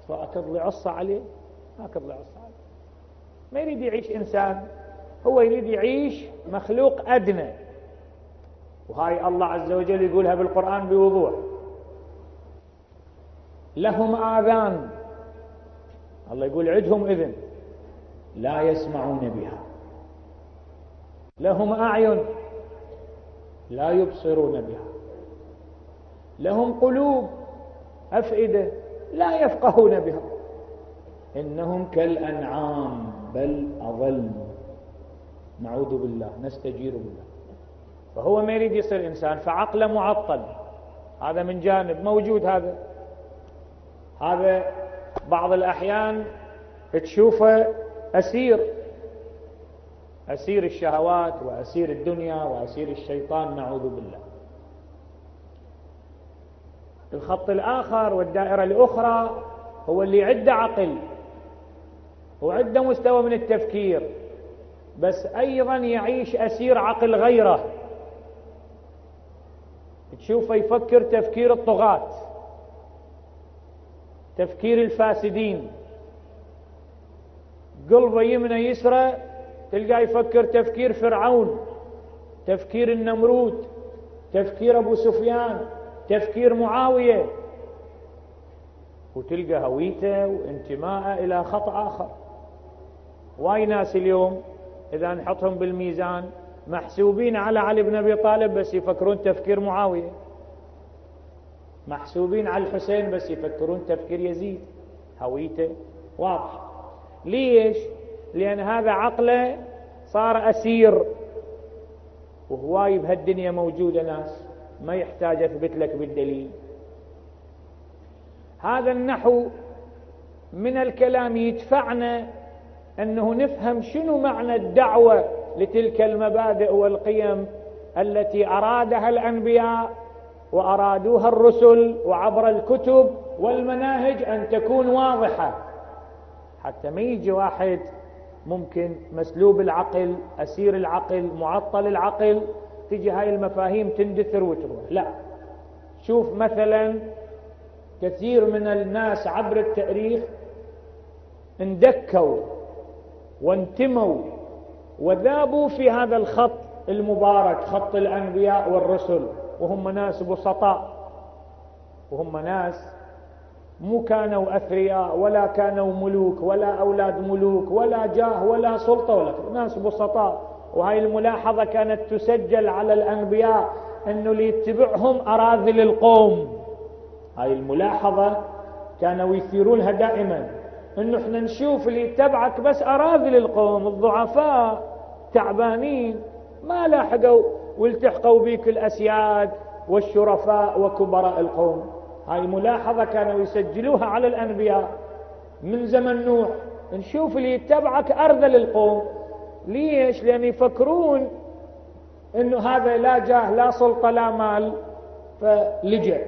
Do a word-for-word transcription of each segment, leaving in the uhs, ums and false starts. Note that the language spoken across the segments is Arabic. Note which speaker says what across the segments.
Speaker 1: فأتضلع عصة عليه، ما تضلع عصة عليه. ما يريد يعيش إنسان، هو يريد يعيش مخلوق أدنى. وهاي الله عز وجل يقولها بالقرآن بوضوح: لهم آذان، الله يقول عدهم إذن لا يسمعون بها، لهم أعين لا يبصرون بها، لهم قلوب أفئدة لا يفقهون بها، إنهم كالأنعام بل أضل. نعوذ بالله، نستجير بالله. فهو ما يريد يصير إنسان، فعقله معطل. هذا من جانب موجود. هذا هذا بعض الأحيان تشوفه أسير أسير الشهوات وأسير الدنيا وأسير الشيطان، نعوذ بالله. الخط الآخر والدائرة الأخرى هو اللي عنده عقل وعنده مستوى من التفكير، بس أيضا يعيش أسير عقل غيره. تشوفه يفكر تفكير الطغاة، تفكير الفاسدين، قلبه يمنى يسرى تلقاه يفكر تفكير فرعون، تفكير النمرود، تفكير أبو سفيان، تفكير معاوية، وتلقى هويته وانتماءه إلى خط آخر. واي ناس اليوم إذا نحطهم بالميزان محسوبين على علي بن أبي طالب بس يفكرون تفكير معاوية، محسوبين على الحسين بس يفكرون تفكير يزيد. هويته واضح. ليش؟ لأن هذا عقله صار أسير. وهواي بهالدنيا موجودة ناس ما يحتاج أثبت لك بالدليل. هذا النحو من الكلام يدفعنا أنه نفهم شنو معنى الدعوة لتلك المبادئ والقيم التي أرادها الأنبياء وأرادوها الرسل وعبر الكتب والمناهج أن تكون واضحة، حتى ما يجي واحد ممكن مسلوب العقل، أسير العقل، معطل العقل، تجي هاي المفاهيم تندثر وتروح. لا، شوف مثلا كثير من الناس عبر التاريخ اندكوا وانتموا وذابوا في هذا الخط المبارك، خط الأنبياء والرسل، وهم ناس بسطاء، وهم ناس مو كانوا أثرياء ولا كانوا ملوك ولا أولاد ملوك ولا جاه ولا سلطة ولا ناس بسطاء. وهاي الملاحظة كانت تسجل على الأنبياء أنه اللي يتبعهم أراذل القوم. هاي الملاحظة كانوا يثيرونها دائما، أنه احنا نشوف اللي يتبعك بس أراذل القوم، الضعفاء تعبانين ما لاحقوا والتحقوا بيك الأسياد والشرفاء وكبراء القوم. هاي ملاحظة كانوا يسجلوها على الأنبياء من زمن نوح، نشوف اللي يتبعك أرذل القوم. ليش؟ لأن يفكرون أنه هذا لا جاه لا سلطة لا مال فلجأ.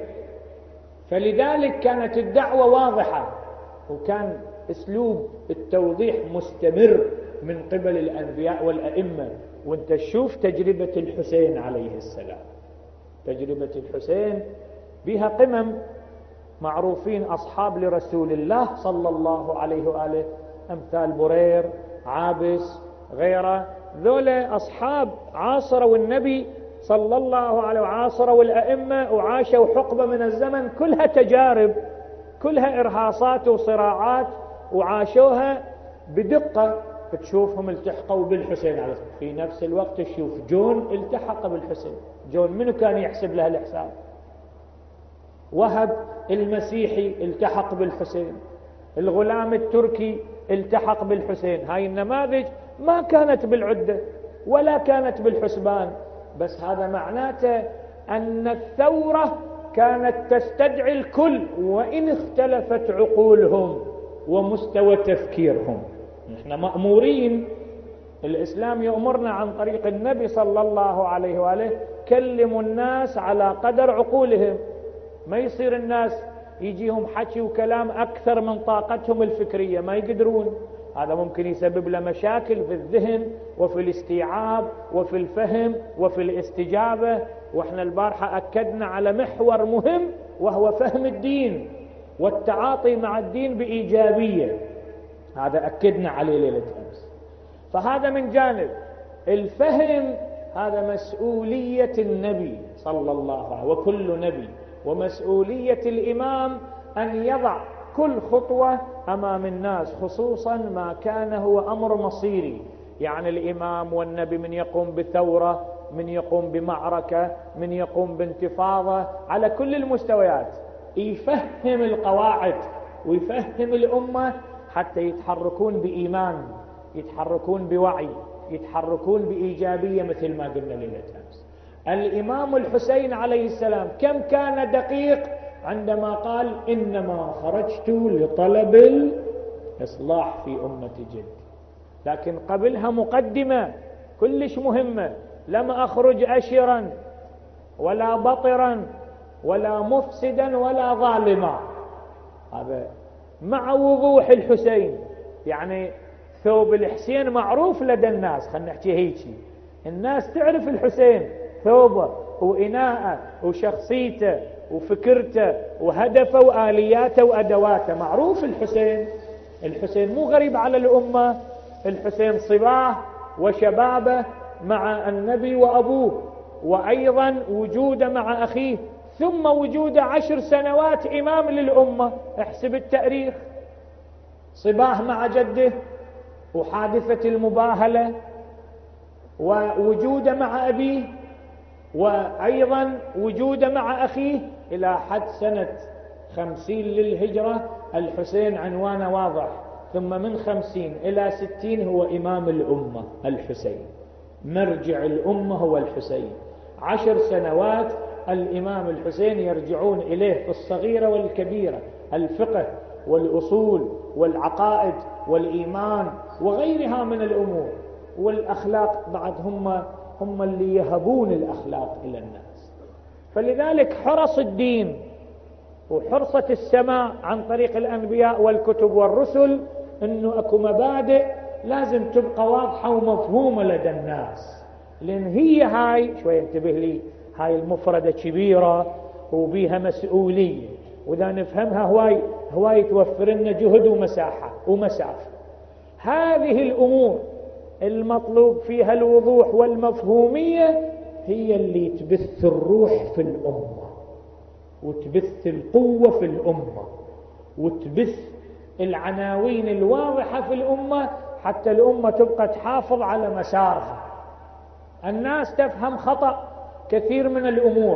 Speaker 1: فلذلك كانت الدعوة واضحة، وكان أسلوب التوضيح مستمر من قبل الأنبياء والأئمة. وانت تشوف تجربة الحسين عليه السلام، تجربة الحسين بها قمم، معروفين أصحاب لرسول الله صلى الله عليه وآله، أمثال برير، عابس، غيره، ذولا أصحاب عاصروا النبي صلى الله عليه وعاصروا الأئمة وعاشوا حقبة من الزمن كلها تجارب، كلها إرهاصات وصراعات، وعاشوها بدقة. تشوفهم التحقوا بالحسين عليه السلام، في نفس الوقت تشوف جون التحق بالحسين. جون منو كان يحسب له الحساب؟ وهب المسيحي التحق بالحسين، الغلام التركي التحق بالحسين. هاي النماذج ما كانت بالعدة ولا كانت بالحسبان، بس هذا معناته أن الثورة كانت تستدعي الكل وإن اختلفت عقولهم ومستوى تفكيرهم. نحن مأمورين، الإسلام يأمرنا عن طريق النبي صلى الله عليه وآله كلموا الناس على قدر عقولهم. ما يصير الناس يجيهم حكي وكلام أكثر من طاقتهم الفكرية، ما يقدرون. هذا ممكن يسبب له مشاكل في الذهن وفي الاستيعاب وفي الفهم وفي الاستجابة. وإحنا البارحة أكدنا على محور مهم وهو فهم الدين والتعاطي مع الدين بإيجابية، هذا أكدنا عليه ليلة أمس. فهذا من جانب الفهم، هذا مسؤولية النبي صلى الله عليه وسلم وكل نبي، ومسؤولية الإمام أن يضع كل خطوة أمام الناس، خصوصا ما كان هو أمر مصيري. يعني الإمام والنبي من يقوم بثورة، من يقوم بمعركة، من يقوم بانتفاضة، على كل المستويات يفهم القواعد ويفهم الأمة حتى يتحركون بإيمان، يتحركون بوعي، يتحركون بإيجابية، مثل ما قلنا ليلة أمس. الإمام الحسين عليه السلام كم كان دقيق عندما قال إنما خرجت لطلب الإصلاح في أمة جدي، لكن قبلها مقدمة كلش مهمة: لم أخرج أشرا ولا بطرا ولا مفسدا ولا ظالما. هذا مع وضوح الحسين، يعني ثوب الحسين معروف لدى الناس، خلنا نحكي هيك، الناس تعرف الحسين ثوبه وإناءه وشخصيته وفكرته وهدفه وآلياته وأدواته، معروف الحسين. الحسين مو غريب على الأمة، الحسين صباه وشبابه مع النبي وأبوه، وأيضا وجوده مع أخيه، ثم وجوده عشر سنوات إمام للأمة. احسب التاريخ، صباه مع جده وحادثة المباهلة، ووجوده مع أبيه، وأيضا وجوده مع أخيه، إلى حد سنة خمسين للهجرة الحسين عنوانه واضح، ثم من خمسين إلى ستين هو إمام الأمة الحسين، مرجع الأمة هو الحسين. عشر سنوات الإمام الحسين يرجعون إليه في الصغيرة والكبيرة، الفقه والأصول والعقائد والإيمان وغيرها من الأمور، والأخلاق بعد هم هم اللي يهبون الأخلاق إلى الناس. فلذلك حرص الدين وحرصة السماء عن طريق الأنبياء والكتب والرسل أنه أكو مبادئ لازم تبقى واضحة ومفهومة لدى الناس، لأن هي هاي شوية انتبه لي، هاي المفردة كبيرة وبيها مسؤولية، وإذا نفهمها هواي هواي توفر لنا جهد ومساحة ومسافة. هذه الأمور المطلوب فيها الوضوح والمفهومية هي اللي تبث الروح في الأمة، وتبث القوة في الأمة، وتبث العناوين الواضحة في الأمة، حتى الأمة تبقى تحافظ على مسارها. الناس تفهم خطأ كثير من الأمور،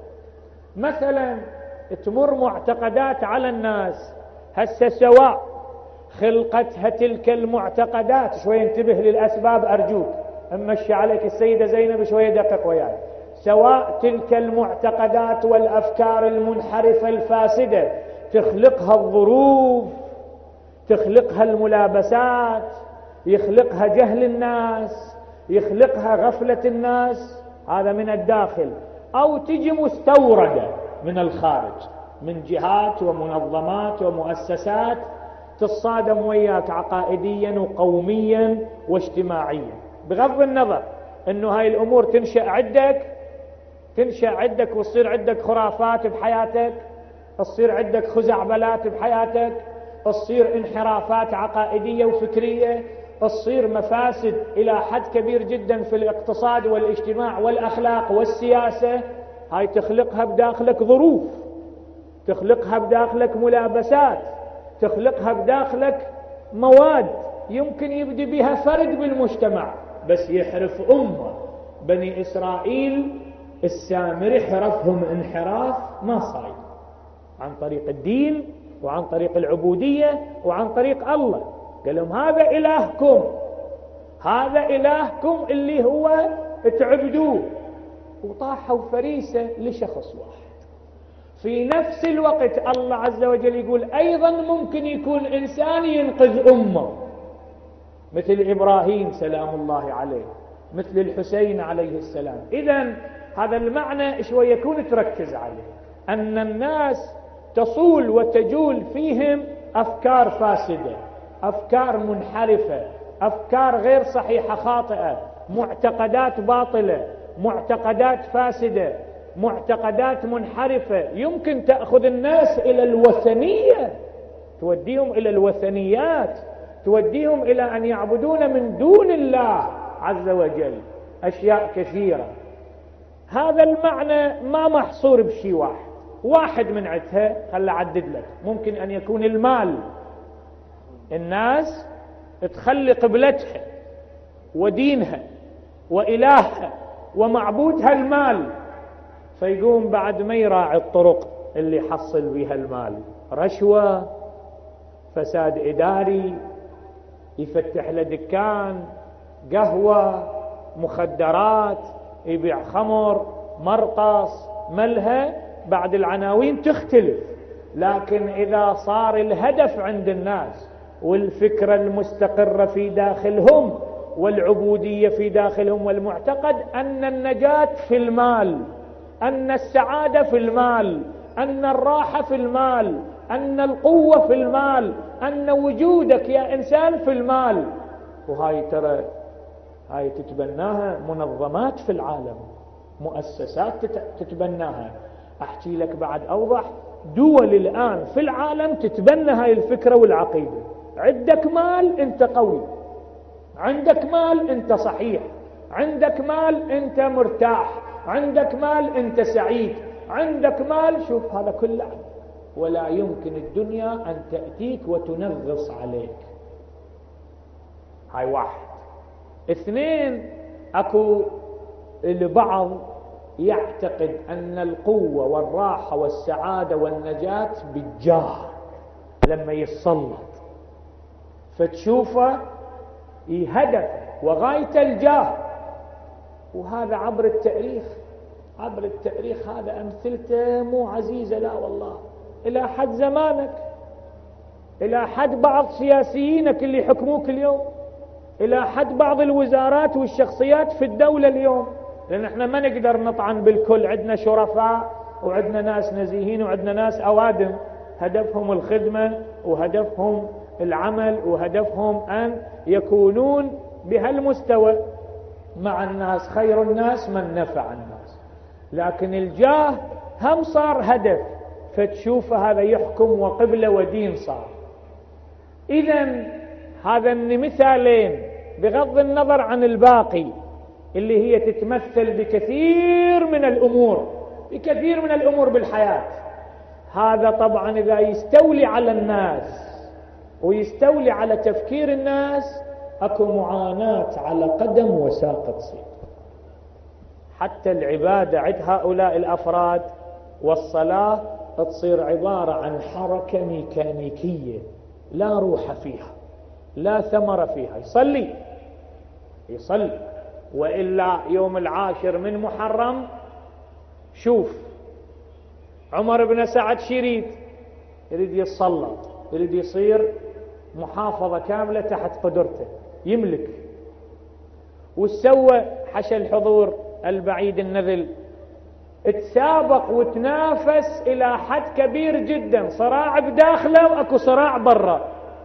Speaker 1: مثلا تمر معتقدات على الناس، هسه سواء خلقتها تلك المعتقدات، شوية انتبه للأسباب أرجوك، أمشي عليك السيدة زينب شوية دقق وياي، سواء تلك المعتقدات والأفكار المنحرفة الفاسدة تخلقها الظروف، تخلقها الملابسات، يخلقها جهل الناس، يخلقها غفلة الناس، هذا من الداخل، أو تجي مستوردة من الخارج، من جهات ومنظمات ومؤسسات تصادم وياك عقائديا وقوميا واجتماعيا، بغض النظر انه هاي الامور تنشأ عندك تنشأ عندك وتصير عندك خرافات بحياتك، تصير عندك خزعبلات بحياتك، تصير انحرافات عقائدية وفكرية، تصير مفاسد إلى حد كبير جدا في الاقتصاد والاجتماع والأخلاق والسياسة. هاي تخلقها بداخلك ظروف، تخلقها بداخلك ملابسات، تخلقها بداخلك مواد يمكن يبدي بها فرد بالمجتمع بس يحرف أمة. بني إسرائيل السامري حرفهم انحراف ما صاير عن طريق الدين وعن طريق العبودية وعن طريق الله، قال لهم هذا إلهكم، هذا إلهكم اللي هو تعبدوه، وطاحوا فريسة لشخص واحد. في نفس الوقت الله عز وجل يقول أيضا ممكن يكون إنسان ينقذ أمة، مثل إبراهيم سلام الله عليه، مثل الحسين عليه السلام. إذن هذا المعنى شوية يكون تركز عليه، أن الناس تصول وتجول فيهم أفكار فاسدة، أفكار منحرفة، أفكار غير صحيحة خاطئة، معتقدات باطلة، معتقدات فاسدة، معتقدات منحرفة يمكن تأخذ الناس إلى الوثنية، توديهم إلى الوثنيات، توديهم إلى أن يعبدون من دون الله عز وجل أشياء كثيرة. هذا المعنى ما محصور بشيء واحد، واحد من عدها خلى أعدد لك. ممكن أن يكون المال، الناس تخلي قبلتها ودينها وإلهها ومعبودها المال، فيقوم بعد ما يراعي الطرق اللي يحصل بها المال، رشوة، فساد إداري، يفتح له دكان قهوة، مخدرات، يبيع خمر، مرقص، ملهى، بعد العناوين تختلف، لكن إذا صار الهدف عند الناس والفكرة المستقرة في داخلهم والعبودية في داخلهم والمعتقد أن النجاة في المال، أن السعادة في المال، أن الراحة في المال، أن القوة في المال، أن وجودك يا إنسان في المال. وهاي ترى هاي تتبناها منظمات في العالم، مؤسسات تتبناها. أحكي لك بعد أوضح، دول الآن في العالم تتبنى هاي الفكرة والعقيدة. عندك مال أنت قوي، عندك مال أنت صحيح، عندك مال أنت مرتاح، عندك مال أنت سعيد، عندك مال. شوف هذا كله، ولا يمكن الدنيا أن تأتيك وتنغص عليك. هاي واحد. اثنين، أكو البعض يعتقد أن القوة والراحة والسعادة والنجاة بالجاه، لما يتسلط فتشوفه هدف وغاية الجاه. وهذا عبر التاريخ، عبر التاريخ هذا أمثلته مو عزيزة، لا والله، إلى حد زمانك، إلى حد بعض سياسيينك اللي يحكموك اليوم، إلى حد بعض الوزارات والشخصيات في الدولة اليوم. لأن احنا ما نقدر نطعن بالكل، عندنا شرفاء وعندنا ناس نزيهين وعندنا ناس أوادم هدفهم الخدمة وهدفهم العمل وهدفهم أن يكونون بهالمستوى مع الناس، خير الناس من نفع الناس. لكن الجاه هم صار هدف، فتشوف هذا يحكم وقبلة ودين صار. إذن هذا مثالين بغض النظر عن الباقي اللي هي تتمثل بكثير من الأمور، بكثير من الأمور بالحياة. هذا طبعا إذا يستولي على الناس ويستولي على تفكير الناس، أكو معاناة على قدم وساق تصير. حتى العبادة عند هؤلاء الأفراد والصلاة تصير عبارة عن حركة ميكانيكية لا روح فيها، لا ثمر فيها. يصلي يصلي وإلا يوم العاشر من محرم، شوف عمر بن سعد شريد يريد يتسلط، يريد يصير محافظة كاملة تحت قدرته، يملك. وسوى حشى الحضور البعيد النذل، تسابق وتنافس إلى حد كبير جدا، صراع بداخله وأكو صراع برا.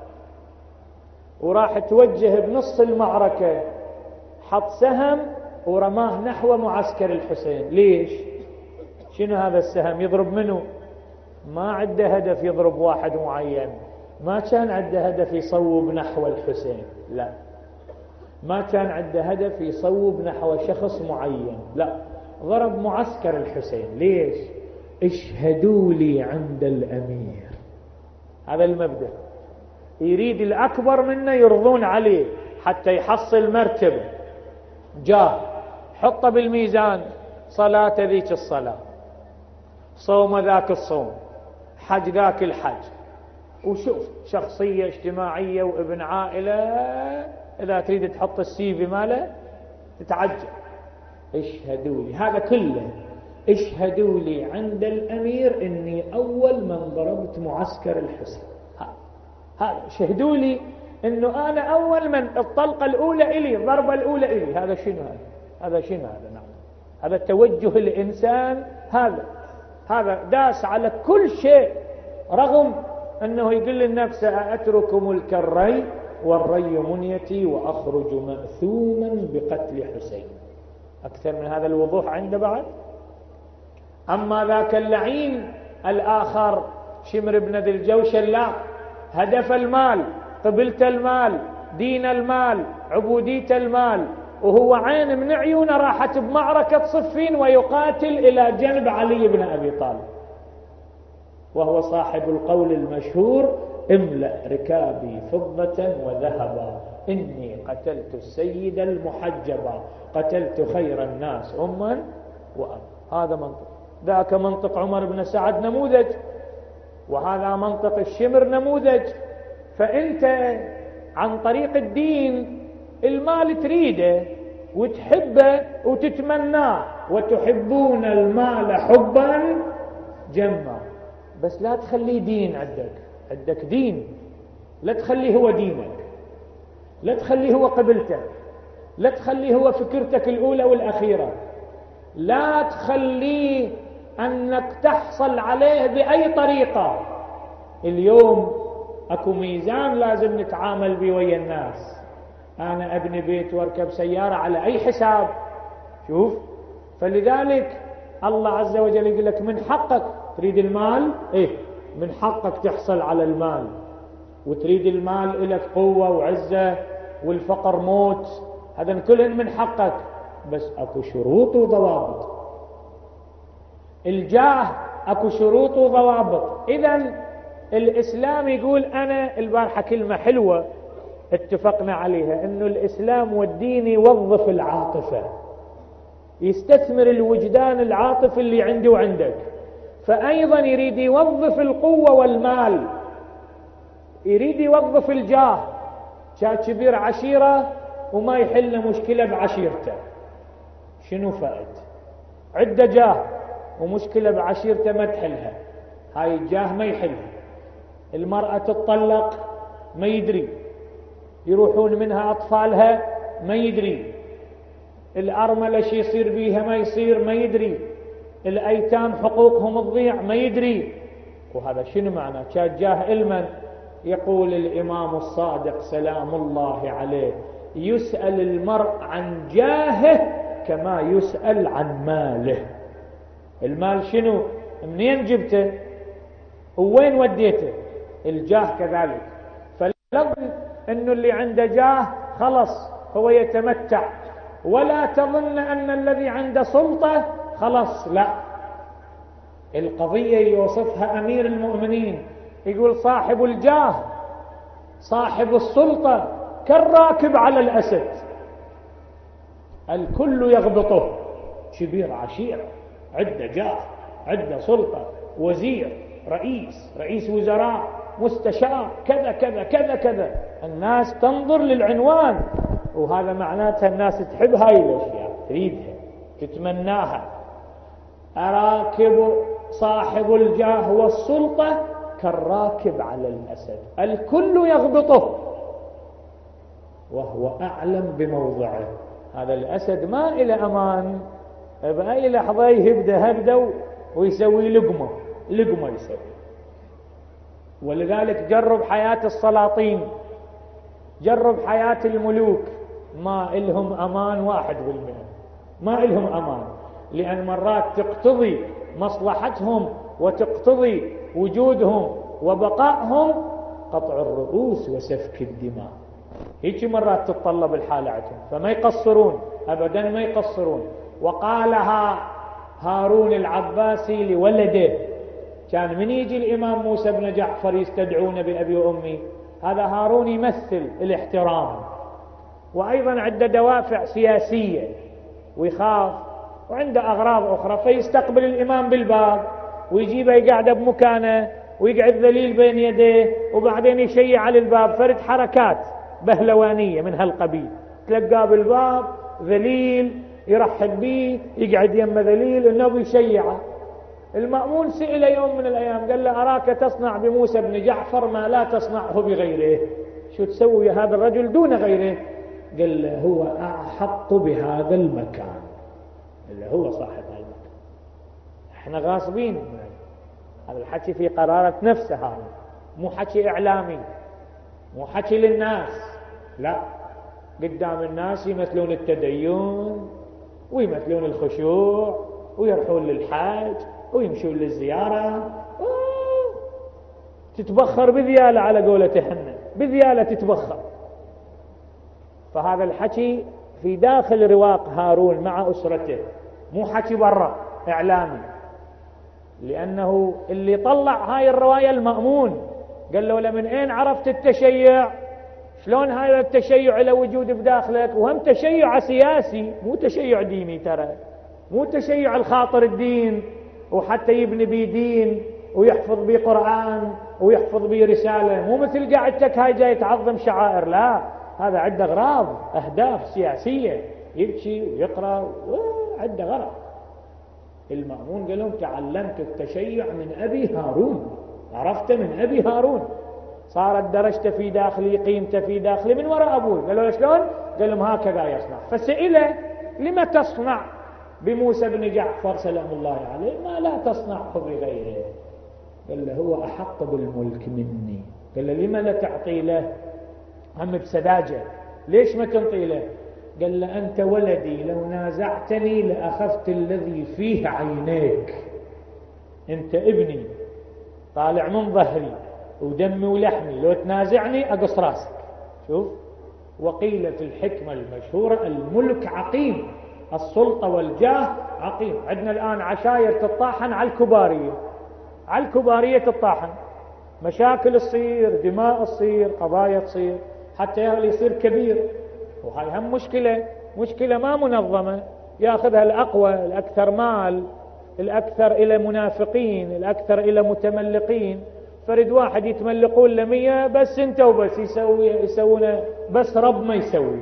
Speaker 1: وراح توجه بنص المعركة، حط سهم ورماه نحو معسكر الحسين. ليش؟ شنو هذا السهم؟ يضرب منه؟ ما عنده هدف يضرب واحد معين، ما كان عنده هدف يصوب نحو الحسين، لا، ما كان عنده هدف يصوب نحو شخص معين، لا، ضرب معسكر الحسين. ليش؟ اشهدوا لي عند الأمير. هذا المبدأ، يريد الأكبر منه يرضون عليه حتى يحصل مرتبة جاه. حطه بالميزان، صلاة ذيك الصلاة، صوم ذاك الصوم، حج ذاك الحج. وشوف شخصية اجتماعية وابن عائلة، إذا تريد تحط السي في ماله تتعجب. اشهدوا لي، هذا كله اشهدوا لي عند الأمير إني أول من ضربت معسكر الحسين. هذا شهدوا لي إنه أنا أول من، الطلقة الأولى إلي، الضربة الأولى إلي. هذا شنو هذا؟ هذا شنو هذا؟ نعم، هذا توجه الإنسان. هذا هذا داس على كل شيء، رغم أنه يقول للنفس أترك ملك الري والري منيتي وأخرج مأثوما بقتل حسين. أكثر من هذا الوضوح عنده بعد؟ أما ذاك اللعين الآخر شمر بن ذي الجوشن لا، هدف المال، قبلت المال، دين المال، عبودية المال، وهو عين من عيونه راحت بمعركة صفين ويقاتل إلى جنب علي بن أبي طالب، وهو صاحب القول المشهور: املأ ركابي فضة وذهبا إني قتلت السيد المحجبا، قتلت خير الناس أما وأبا. هذا منطق. ذاك منطق عمر بن سعد نموذج، وهذا منطق الشمر نموذج. فأنت عن طريق الدين المال تريده وتحبه وتتمناه، وتحبون المال حبا جما، بس لا تخليه دين عندك. عندك دين لا تخليه هو دينك، لا تخليه هو قبلتك، لا تخليه هو فكرتك الأولى والأخيرة، لا تخليه أنك تحصل عليه بأي طريقة. اليوم أكو ميزان لازم نتعامل به ويا الناس. أنا أبني بيت واركب سيارة على أي حساب؟ شوف، فلذلك الله عز وجل يقول لك من حقك تريد المال، إيه من حقك تحصل على المال، وتريد المال لك قوة وعزة والفقر موت، هذا كلهن من حقك، بس أكو شروط وضوابط. الجاه أكو شروط وضوابط. إذن الإسلام يقول، أنا البارحة كلمة حلوة اتفقنا عليها، إنه الإسلام والدين يوظف العاطفة، يستثمر الوجدان العاطفي اللي عندي وعندك، فأيضا يريد يوظف القوة والمال، يريد يوظف الجاه. شاب كبير عشيرة وما يحل مشكلة بعشيرته، شنو فائد؟ عدة جاه ومشكلة بعشيرته ما تحلها، هاي الجاه ما يحلها. المرأة تتطلق ما يدري، يروحون منها أطفالها ما يدري، الأرملة شي يصير بيها ما يصير ما يدري، الأيتام حقوقهم تضيع ما يدري. وهذا شنو معنى؟ كان جاه علما. يقول الإمام الصادق سلام الله عليه: يسأل المرء عن جاهه كما يسأل عن ماله. المال شنو؟ منين جبته؟ وين وديته؟ الجاه كذلك. فلو انه اللي عنده جاه خلص هو يتمتع، ولا تظن ان الذي عنده سلطة خلص، لا. القضية يوصفها امير المؤمنين، يقول: صاحب الجاه صاحب السلطة كالراكب على الأسد، الكل يغبطه، كبير عشيرة، عدة جاه، عدة سلطة، وزير، رئيس، رئيس وزراء، مستشار، كذا كذا كذا كذا، الناس تنظر للعنوان، وهذا معناتها الناس تحب هاي الأشياء، تريدها، تتمناها. أراكب صاحب الجاه والسلطة كالراكب على الأسد، الكل يغبطه وهو أعلم بموضعه. هذا الأسد ما إلى أمان، بأي لحظة يهبده هبده ويسوي لقمة لقمة يسوي. ولذلك جرب حياة السلاطين، جرب حياة الملوك، ما إلهم أمان واحد بالمئة، ما إلهم أمان، لأن مرات تقتضي مصلحتهم وتقتضي وجودهم وبقائهم قطع الرؤوس وسفك الدماء، هيك مرات تتطلب الحالة عندهم، فما يقصرون أبدا، ما يقصرون. وقالها هارون العباسي لولده، كان من يجي الإمام موسى بن جعفر يستدعون بأبي وأمي، هذا هارون يمثل الاحترام، وأيضا عنده دوافع سياسية ويخاف، وعنده أغراض أخرى، فيستقبل الإمام بالباب ويجيبه يقعده بمكانه ويقعد ذليل بين يديه، وبعدين يشيع على الباب، فرد حركات بهلوانية من هالقبيل، تلقاه بالباب ذليل يرحب به، يقعد يمه ذليل، النبي يشيعه. المأمون سئل يوم من الأيام قال له: أراك تصنع بموسى بن جعفر ما لا تصنعه بغيره، شو تسوي هذا الرجل دون غيره؟ قال له: هو أحق بهذا المكان، اللي هو صاحب هذا المكان، احنا غاصبين. هذا الحكي في قرارة نفسه، هذا مو حكي إعلامي، مو حكي للناس، لا، قدام الناس يمثلون التدين ويمثلون الخشوع ويرحون للحاج ويمشون للزيارة، تتبخر بذيالة على قولة حنا، بذيالة تتبخر. فهذا الحكي في داخل رواق هارون مع أسرته، مو حكي برا إعلامي، لأنه اللي طلع هاي الرواية المأمون قال له لمن أين عرفت التشيع؟ شلون هذا التشيع له وجود بداخلك؟ وهم تشيع سياسي مو تشيع ديني، ترى مو تشيع الخاطر الدين وحتى يبني بيه دين ويحفظ بيه قرآن ويحفظ بيه رسالة، مو مثل قاعدتك هاي جاي تعظم شعائر، لا، هذا عنده أغراض أهداف سياسية، يبكي ويقرأ وعنده غرض. المأمون قال لهم تعلمت التشيع من أبي هارون، عرفت من أبي هارون، صارت درجته في داخلي، قيمته في داخلي من وراء أبوه. قالوا شلون؟ قال لهم هكذا يصنع. فسئله لما تصنع بموسى بن جعفر سلام الله عليه ما لا تصنعه بغيره؟ قال له هو أحق بالملك مني. قال له لما لا تعطي له؟ هم بسذاجة، ليش ما تنطي له؟ قال له أنت ولدي، لو نازعتني لأخذت الذي فيه عينيك، أنت ابني طالع من ظهري ودمي ولحمي، لو تنازعني أقص راسك. شوف، وقيل في الحكمة المشهورة الملك عقيم، السلطة والجاه عقيم. عندنا الآن عشاير تطاحن على الكبارية، على الكبارية تطاحن، مشاكل تصير، دماء تصير، قضايا تصير، حتى يصير كبير. وهاي هم مشكلة، مشكلة ما منظمة، ياخذها الأقوى، الأكثر مال، الأكثر إلى منافقين، الأكثر إلى متملقين. فرد واحد يتملقون لمية بس انت وبس يسوي يسوونه، بس رب ما يسوي،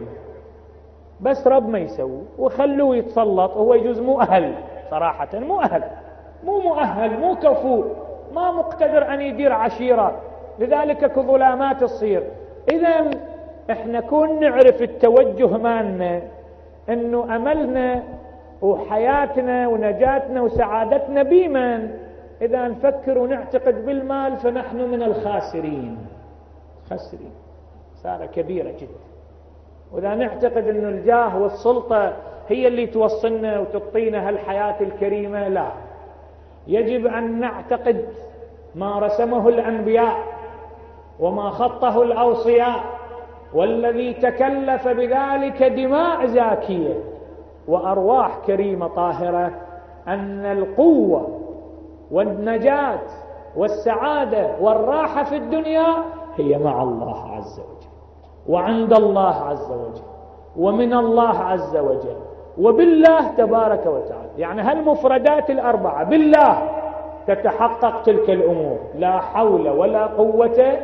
Speaker 1: بس رب ما يسوي، وخلوه يتسلط. هو يجوز مو أهل صراحة، مو أهل، مو مؤهل، مو كفو، ما مقتدر أن يدير عشيرة، لذلك كظلامات تصير. إذا احنا كون نعرف التوجه مالنا، انه املنا وحياتنا ونجاتنا وسعادتنا بمن؟ اذا نفكر ونعتقد بالمال فنحن من الخاسرين، خسرين خسارة كبيرة جدا. واذا نعتقد انه الجاه والسلطة هي اللي توصلنا وتعطينا هالحياة الكريمة، لا، يجب ان نعتقد ما رسمه الانبياء وما خطه الاوصياء، والذي تكلف بذلك دماء زاكية وأرواح كريمة طاهرة، أن القوة والنجاة والسعادة والراحة في الدنيا هي مع الله عز وجل، وعند الله عز وجل، ومن الله عز وجل، وبالله تبارك وتعالى. يعني هالمفردات الأربعة بالله تتحقق تلك الأمور، لا حول ولا قوة،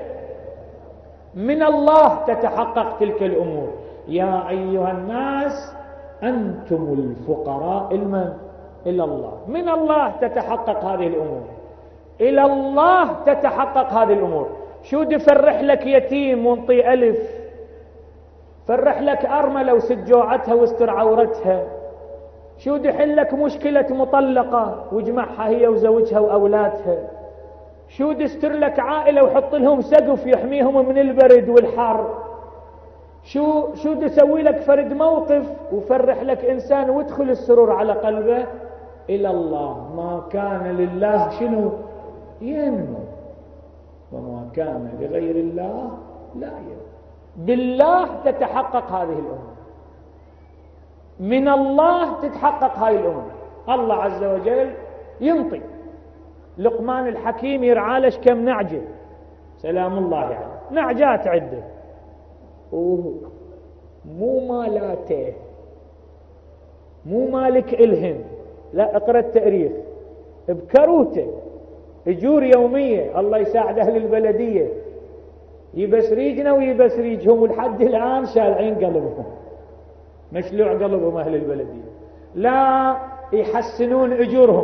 Speaker 1: من الله تتحقق تلك الأمور. يا أيها الناس أنتم الفقراء المن إلى الله، من الله تتحقق هذه الأمور، إلى الله تتحقق هذه الأمور. شو دفرح لك يتيم وانطي ألف، فرح لك أرملة وسد جوعتها واستر عورتها، شو دحل لك مشكلة مطلقة واجمعها هي وزوجها وأولادها، شو دستر لك عائلة وحط لهم سقف يحميهم من البرد والحر، شو شو دسوي لك فرد موقف وفرح لك إنسان وادخل السرور على قلبه. إلى الله، ما كان لله شنو ينمو، وما كان لغير الله لا ينمو. بالله تتحقق هذه الأمور، من الله تتحقق هذه الأمور. الله عز وجل ينطي. لقمان الحكيم يرعالش كم نعجة سلام الله عليه، يعني نعجات عدة، مو مالاته، مو مالك إلهن، لا، اقرأ التاريخ بكروته، اجور يومية، الله يساعد أهل البلدية، يبسريجنا ويبسريجهم، ولحد الآن شالعين قلبهم، مشلوع قلبهم أهل البلدية، لا يحسنون أجورهم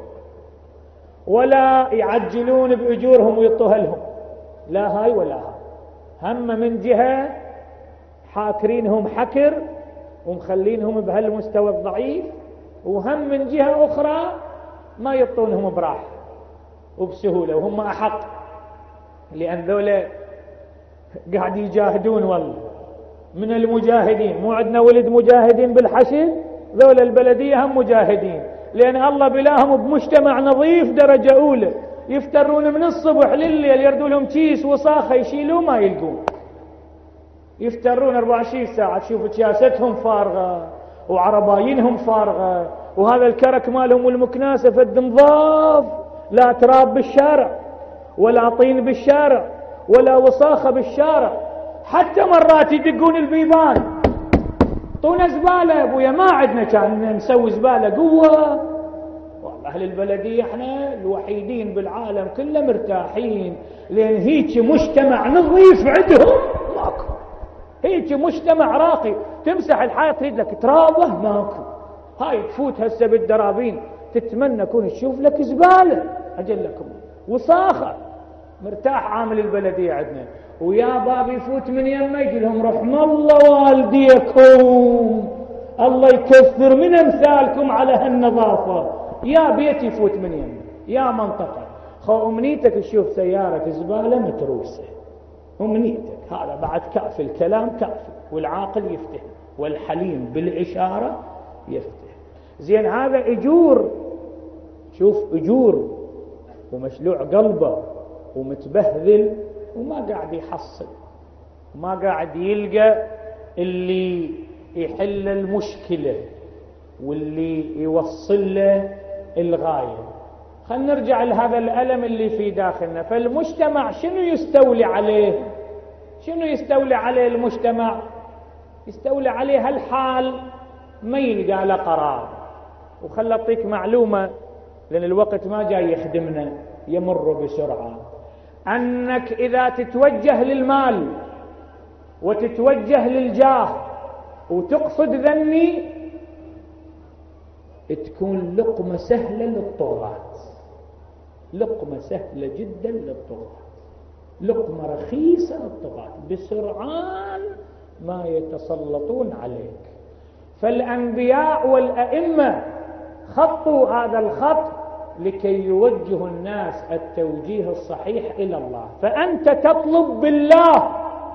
Speaker 1: ولا يعجلون بأجورهم ويطوها لهم، لا هاي ولا هاي. هم من جهة حاكرينهم حكر ومخلينهم بهالمستوى الضعيف، وهم من جهة أخرى ما يطونهم براح وبسهولة، وهم أحق، لأن ذولا قاعد يجاهدون. والله من المجاهدين، مو عندنا ولد مجاهدين بالحشد، ذولا البلدية هم مجاهدين، لأن الله بلاهم بمجتمع نظيف درجة أولى، يفترون من الصبح لليل، يردوا لهم كيس وصاخة يشيلوا ما يلقون، يفترون أربعة وعشرين ساعة، تشوف كياستهم فارغة وعرباينهم فارغة، وهذا الكرك مالهم والمكناسة فد نظاف، لا تراب بالشارع ولا طين بالشارع ولا وصاخة بالشارع، حتى مرات يدقون البيبان طونا زبالة يا ابويا، ما عندنا كان نسوي زبالة قوة، والله أهل البلدية احنا الوحيدين بالعالم كله مرتاحين، لأن هيك مجتمع نظيف عندهم ماكو، هيك مجتمع راقي، تمسح الحياة تريد لك ترابه ماكو، هاي تفوت هسه بالدرابين تتمنى كون تشوف لك زبالة أجلكم وصاخة، مرتاح عامل البلدية عندنا، ويا باب يفوت من يمه يقول لهم رحم الله والديكم، الله يكثر من امثالكم على هالنظافة، يا بيت يفوت من يمه يا منطقة، خو امنيتك تشوف سيارة زبالة متروسة، امنيتك هذا بعد كافي، الكلام كافي، والعاقل يفتح والحليم بالإشارة يفتح. زين هذا اجور، شوف اجور ومشلوع قلبه ومتبهذل وما قاعد يحصل، وما قاعد يلقى اللي يحل المشكلة واللي يوصل له الغاية. خلينا نرجع لهذا الألم اللي في داخلنا. فالمجتمع شنو يستولي عليه؟ شنو يستولي عليه المجتمع؟ يستولي عليه هالحال ما يلقى له قرار. وخل أعطيك معلومة لأن الوقت ما جاي يخدمنا، يمر بسرعة، أنك إذا تتوجه للمال وتتوجه للجاه وتقصد ذني تكون لقمة سهلة للطغاة، لقمة سهلة جدا للطغاة، لقمة رخيصة للطغاة، بسرعان ما يتسلطون عليك. فالأنبياء والأئمة خطوا هذا الخط لكي يوجهوا الناس التوجيه الصحيح إلى الله. فأنت تطلب بالله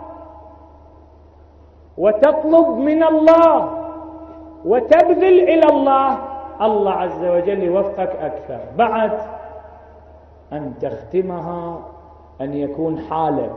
Speaker 1: وتطلب من الله وتبذل إلى الله، الله عز وجل يوفقك أكثر. بعد أن تختمها أن يكون حالك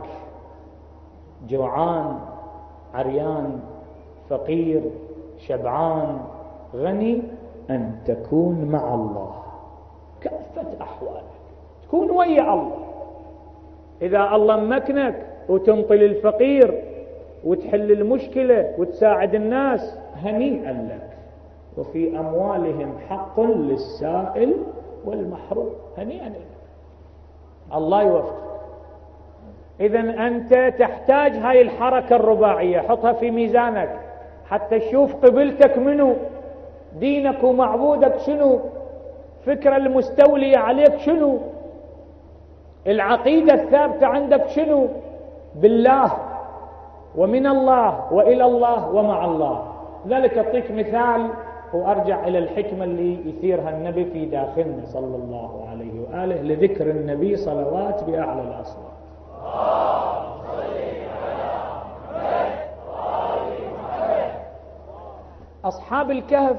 Speaker 1: جوعان عريان فقير شبعان غني، أن تكون مع الله كافة أحوالك، تكون ويا الله. إذا الله مكنك وتنطل الفقير وتحل المشكلة وتساعد الناس هنيئا لك. وفي أموالهم حق للسائل والمحروم، هنيئا لك، الله يوفقك. إذن أنت تحتاج هاي الحركة الرباعية، حطها في ميزانك حتى تشوف قبلتك منه، دينك ومعبودك شنو، فكرة المستولية عليك شنو، العقيدة الثابتة عندك شنو، بالله ومن الله وإلى الله ومع الله. ذلك أعطيك مثال وأرجع إلى الحكمة اللي يثيرها النبي في داخلنا صلى الله عليه وآله لذكر النبي صلوات بأعلى الأصوات. أصحاب الكهف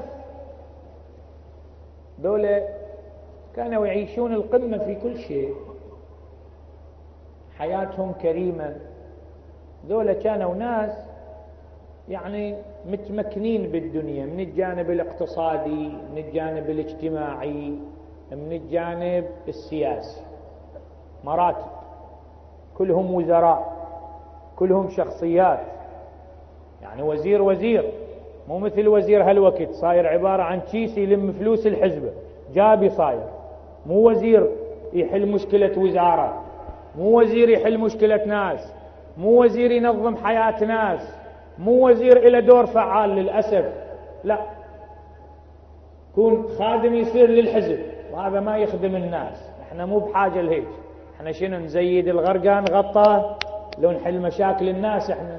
Speaker 1: دول كانوا يعيشون القمة في كل شيء، حياتهم كريمة، دول كانوا ناس يعني متمكنين بالدنيا من الجانب الاقتصادي، من الجانب الاجتماعي، من الجانب السياسي، مراتب، كلهم وزراء، كلهم شخصيات، يعني وزير وزير، مو مثل وزير هالوقت صاير عبارة عن كيس يلم فلوس الحزبة جابي، صاير مو وزير يحل مشكلة وزارة، مو وزير يحل مشكلة ناس، مو وزير ينظم حياة ناس، مو وزير إلى دور فعال للأسف، لا، كون خادم يصير للحزب وهذا ما يخدم الناس. احنا مو بحاجة لهيك، احنا شنو نزيد الغرقان غطاه لو نحل مشاكل الناس احنا.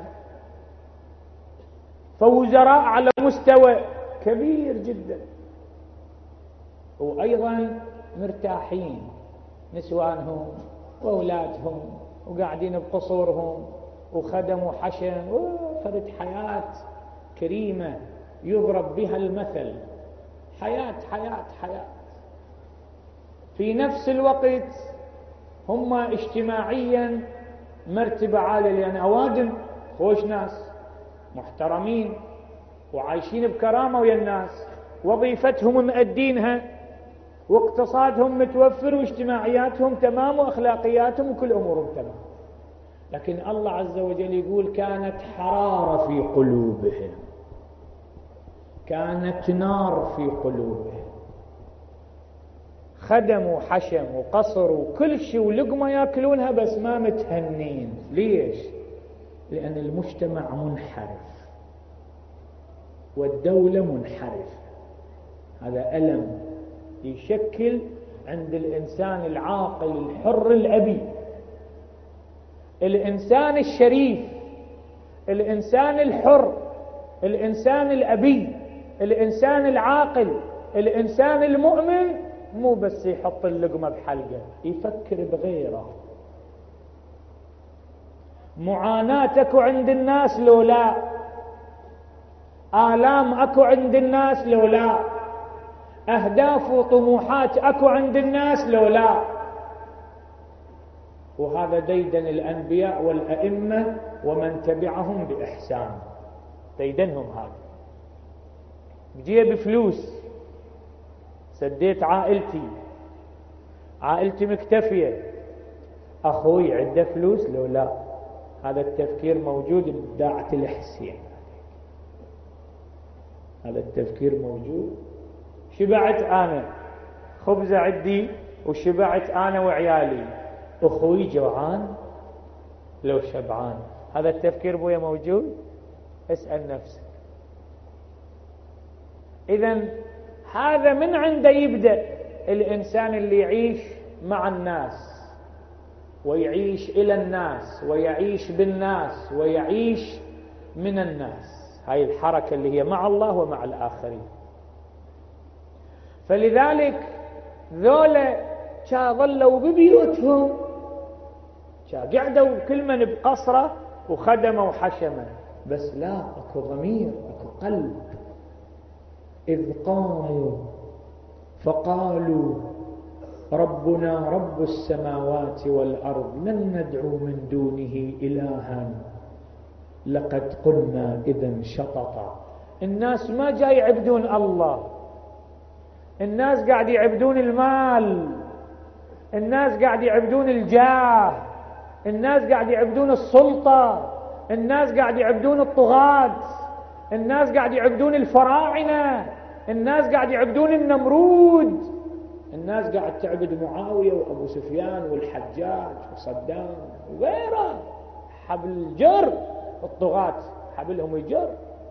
Speaker 1: فوزراء على مستوى كبير جدا، وأيضا مرتاحين، نسوانهم وأولادهم وقاعدين بقصورهم وخدم وحشم، وفرد حياة كريمة يضرب بها المثل. حياة حياة حياة. في نفس الوقت هم اجتماعيا مرتبة عالية، لأن أوادم خوش ناس محترمين وعايشين بكرامة ويا الناس، وظيفتهم مؤدينها، واقتصادهم متوفر، واجتماعياتهم تمام، وأخلاقياتهم وكل أمورهم تمام. لكن الله عز وجل يقول كانت حرارة في قلوبهم، كانت نار في قلوبهم، خدموا وحشموا وقصروا كل شيء ولقمة يأكلونها بس ما متهنين. ليش؟ لأن المجتمع منحرف والدولة منحرفة. هذا ألم يشكل عند الإنسان العاقل الحر الأبي، الإنسان الشريف، الإنسان الحر، الإنسان الأبي، الإنسان العاقل، الإنسان المؤمن، مو بس يحط اللقمة بحلقه، يفكر بغيره. معاناة اكو عند الناس لو لا، آلام اكو عند الناس لو لا، أهداف وطموحات اكو عند الناس لو لا. وهذا ديدن الأنبياء والأئمة ومن تبعهم بإحسان، ديدنهم هذا. بجيب فلوس، سديت عائلتي، عائلتي مكتفية، أخوي عنده فلوس لو لا. هذا التفكير موجود ببداعة الحسين، هذا التفكير موجود. شبعت أنا، خبزة عندي وشبعت أنا وعيالي، أخوي جوعان لو شبعان. هذا التفكير بويا موجود؟ اسأل نفسك. إذن هذا من عنده يبدأ الإنسان اللي يعيش مع الناس ويعيش إلى الناس ويعيش بالناس ويعيش من الناس. هاي الحركة اللي هي مع الله ومع الآخرين. فلذلك ذولا شا ظلوا ببيوتهم، شا قعدوا كل من بقصره وخدموا وحشموا، بس لا، اكو ضمير، اكو قلب. إذ قاموا فقالوا ربنا رب السماوات والأرض لن ندعو من دونه إلها لقد قلنا إذا شططا. الناس ما جاي يعبدون الله، الناس قاعد يعبدون المال، الناس قاعد يعبدون الجاه، الناس قاعد يعبدون السلطة، الناس قاعد يعبدون الطغاة، الناس قاعد يعبدون الفراعنة، الناس قاعد يعبدون النمرود، الناس قاعد تعبد معاوية وأبو سفيان والحجاج وصدام وغيره. حبل الجر، الطغاة حبلهم الجر.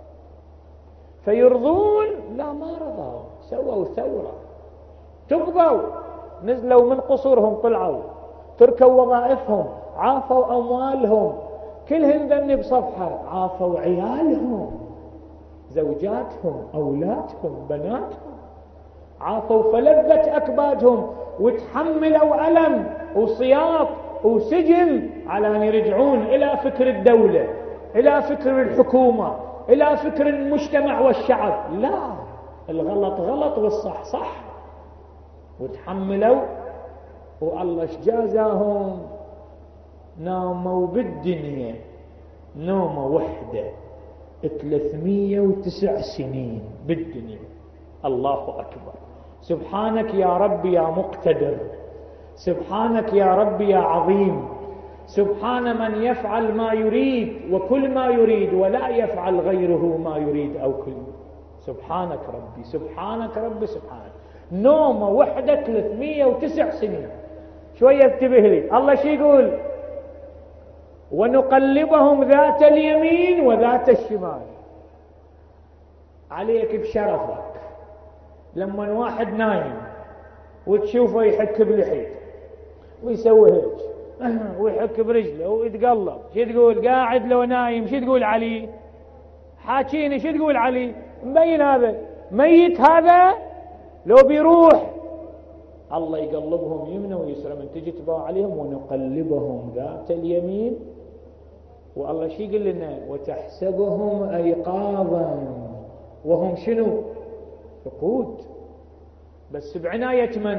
Speaker 1: فيرضون؟ لا، ما رضوا، سووا ثورة، تبغوا، نزلوا من قصورهم، طلعوا، تركوا وظائفهم، عافوا أموالهم، كلهم ذنب بصفحة، عافوا عيالهم، زوجاتهم، أولادهم، بناتهم، عافوا فلذت أكبادهم، وتحملوا ألم وصياط وسجن على أن يرجعون إلى فكر الدولة، إلى فكر الحكومة، إلى فكر المجتمع والشعب. لا، الغلط غلط والصح صح، وتحملوا. والله ايش جازاهم؟ ناموا بالدنيا نومة وحدة ثلاثمية وتسع سنين بالدنيا. الله أكبر. سبحانك يا رب يا مقتدر، سبحانك يا رب يا عظيم، سبحان من يفعل ما يريد وكل ما يريد ولا يفعل غيره ما يريد أو كل. سبحانك ربي، سبحانك ربي، سبحانك. نومة وحدة ثلاثمية وتسع سنين. شوية انتبه لي، الله شو يقول؟ ونقلبهم ذات اليمين وذات الشمال. عليك بشرفك لما واحد نايم وتشوفه يحك بلحيته ويسوي هيك ويحك برجله ويتقلب، شو تقول؟ قاعد لو نايم شو تقول عليه؟ حاكيني شو تقول عليه؟ مبين هذا ميت، هذا لو بيروح. الله يقلبهم يمنى ويسرى، من تجي تباع عليهم ونقلبهم ذات اليمين. والله شو يقول لنا؟ وتحسبهم أيقاظا وهم شنو؟ رقود. بس بعناية من؟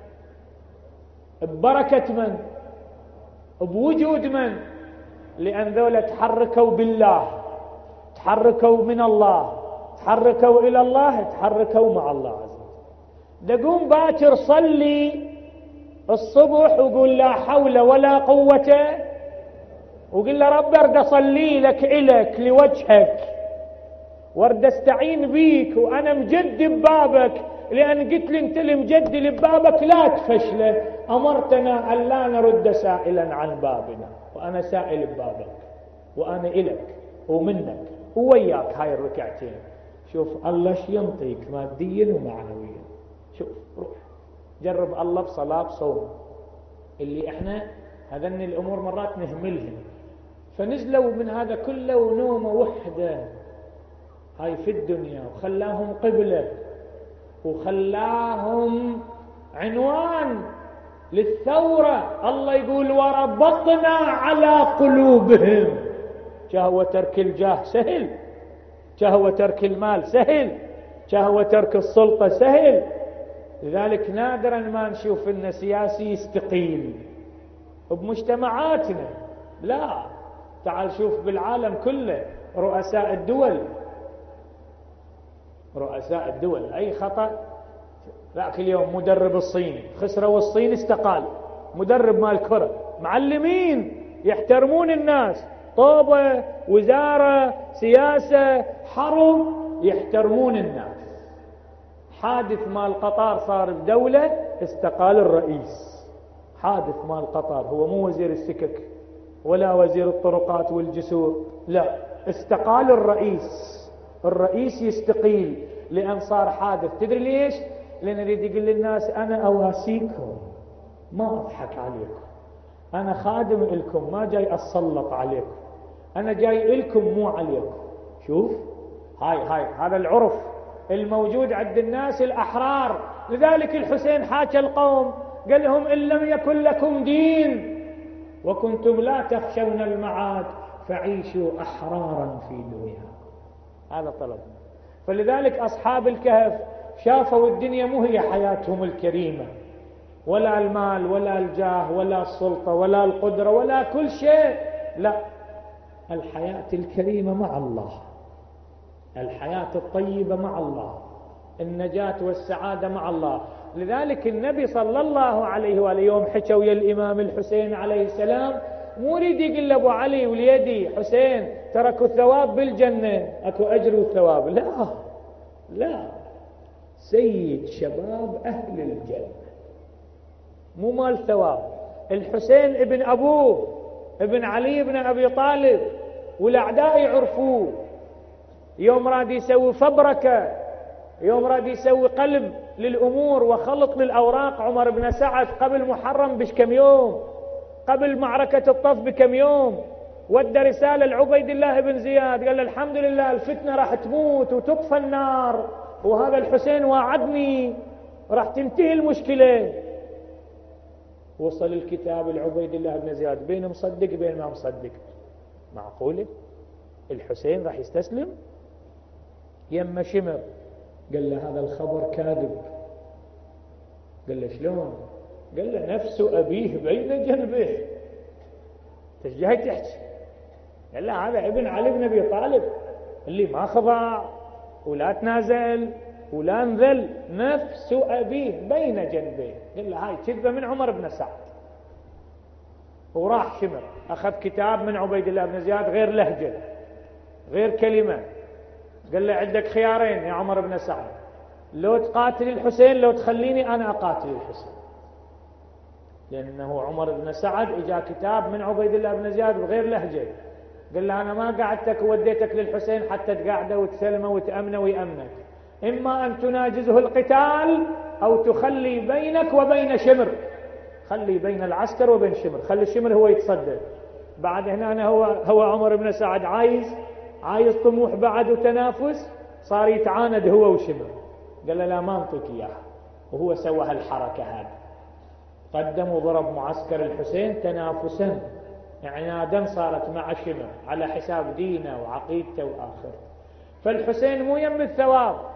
Speaker 1: ببركة من؟ بوجود من؟ لأن ذولا تحركوا بالله، تحركوا من الله، تحركوا إلى الله، تحركوا مع الله عز وجل. دقوم باكر صلي الصبح وقول لا حول ولا قوة، وقل له رب ارد اصلي لك إلك لوجهك، وارد استعين بيك، وأنا مجد ببابك، لأن قلت لي انت اللي مجدي ببابك لا تفشله، أمرتنا أن لا نرد سائلا عن بابنا، وأنا سائل ببابك، وأنا إلك ومنك ووياك هاي الركعتين. شوف الله شو ينطيك ماديا ومعنويا. شوف روح جرب الله بصلاة بصوم، اللي احنا هذن الأمور مرات نهملهم، فنزلوا من هذا كله ونومة وحدة هاي في الدنيا، وخلاهم قبلة، وخلاهم عنوان للثورة. الله يقول وربطنا على قلوبهم. شهوة ترك الجاه سهل، شهوة ترك المال سهل، شهوة ترك السلطة سهل. لذلك نادرا ما نشوف ان سياسي يستقيل بمجتمعاتنا، لا، تعال شوف بالعالم كله رؤساء الدول، رؤساء الدول أي خطأ. ذاك اليوم مدرب الصين خسروا الصين استقال، مدرب مال كرة، معلمين يحترمون الناس، طوبة، وزارة، سياسة، حرب، يحترمون الناس. حادث مال قطار صار بدولة استقال الرئيس، حادث مال قطار، هو مو وزير السكك ولا وزير الطرقات والجسور، لا، استقال الرئيس. الرئيس يستقيل لأن صار حادث. تدري ليش؟ لأن يريد يقول للناس أنا أواسيكم، ما أضحك عليكم، أنا خادم لكم، ما جاي أتسلط عليكم، أنا جاي لكم مو عليكم. شوف هاي هاي هذا العرف الموجود عند الناس الأحرار. لذلك الحسين حاكى القوم قال لهم إن لم يكن لكم دين وكنتم لا تخشون المعاد فعيشوا أحرارا في دنياكم. هذا طلب. فلذلك أصحاب الكهف شافوا الدنيا مو هي حياتهم الكريمة، ولا المال ولا الجاه ولا السلطة ولا القدرة ولا كل شيء، لا، الحياة الكريمة مع الله، الحياة الطيبة مع الله، النجاة والسعادة مع الله. لذلك النبي صلى الله عليه وآله يوم حكى ويا الإمام الحسين عليه السلام، مو يريد يقول لأبو علي وليدي حسين تركوا الثواب بالجنة، أكو أجر وثواب، لا لا، سيد شباب أهل الجنة، مو مال ثواب. الحسين ابن أبوه ابن علي ابن أبي طالب، والأعداء يعرفوه، يوم راد يسوي فبركة، يوم راد يسوي قلب للأمور وخلط للأوراق عمر بن سعد قبل محرم بش كم يوم، قبل معركة الطف بكم يوم، ودى رسالة لعبيد الله بن زياد قال له الحمد لله الفتنة راح تموت وتطفى النار، وهذا الحسين واعدني راح تنتهي المشكلة. وصل الكتاب لعبيد الله بن زياد، بين مصدق بين ما مصدق. معقولة الحسين راح يستسلم؟ يم شمر قال له هذا الخبر كاذب. قال له شلون؟ قال له نفس أبيه بين جنبه. ايش جاي تحكي؟ قال له هذا ابن علي بن أبي طالب اللي ما خضع ولا تنازل ولا انذل، نفس أبيه بين جنبه. قال له هاي كذبة من عمر بن سعد. وراح شمر أخذ كتاب من عبيد الله بن زياد غير لهجة غير كلمة، قال له عندك خيارين يا عمر بن سعد، لو تقاتل الحسين لو تخليني أنا أقاتل الحسين. لأنه عمر بن سعد إجا كتاب من عبيد الله بن زياد بغير لهجة، قال له أنا ما قعدتك ووديتك للحسين حتى تقعده وتسلمه وتأمنه ويأمنك، إما أن تناجزه القتال أو تخلي بينك وبين شمر، خلي بين العسكر وبين شمر، خلي شمر هو يتصدر. بعد هنا أنا هو هو عمر بن سعد عايز عايز طموح بعد وتنافس، صار يتعاند هو وشمر. قال له لا ما انطيك إياه، وهو سوى هالحركة هذه، قدم وضرب معسكر الحسين تنافسا عنادا، صارت مع شمر على حساب دينه وعقيدته وآخرته. فالحسين مو يم الثواب،